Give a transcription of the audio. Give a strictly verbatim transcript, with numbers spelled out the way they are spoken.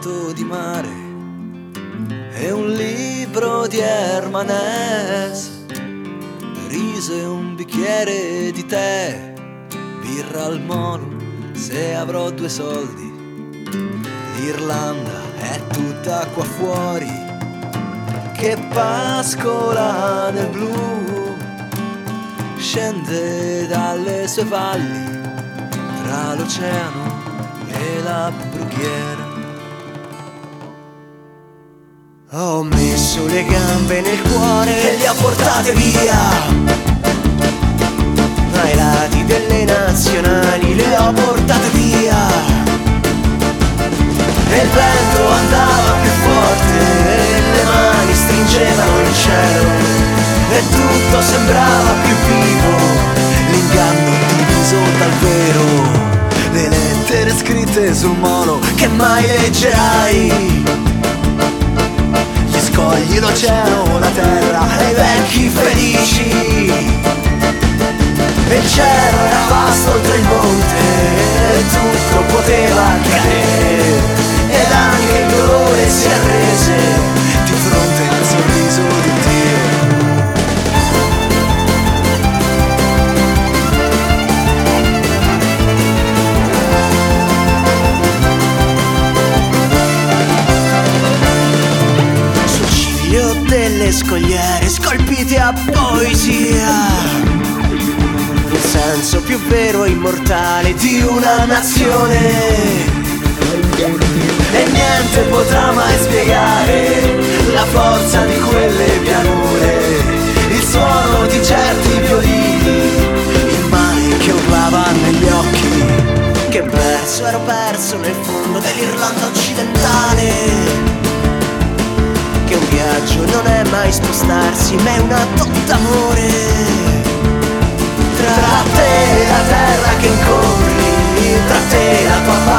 foto di mare e un libro di Herman Hesse, riso e un bicchiere di tè, birra al mono se avrò due soldi. L'Irlanda è tutta qua fuori che pascola nel blu, scende dalle sue valli tra l'oceano e la brughiera. Ho messo le gambe nel cuore e le ho portate via, ai lati delle nazionali le ho portate via. E il vento andava più forte e le mani stringevano il cielo e tutto sembrava più vivo, l'inganno diviso dal vero. Le lettere scritte sul mono che mai leggerai, gli scogli, l'oceano, la terra e i vecchi felici. E il cielo era vasto oltre il monte e tutto poteva accadere, ed anche il dolore si arrese di fronte al sorriso di Dio. sul ciglio delle scogliere scolpite a poesia, il senso più vero e immortale di una nazione. E niente potrà mai spiegare la forza di quelle pianure, il suono di certi violini, il mare che urlava negli occhi. Che perso ero perso nel fondo dell'Irlanda occidentale, che un viaggio non è mai spostarsi ma è un atto d'amore. Tra te e la terra che incontri, tra te e la tua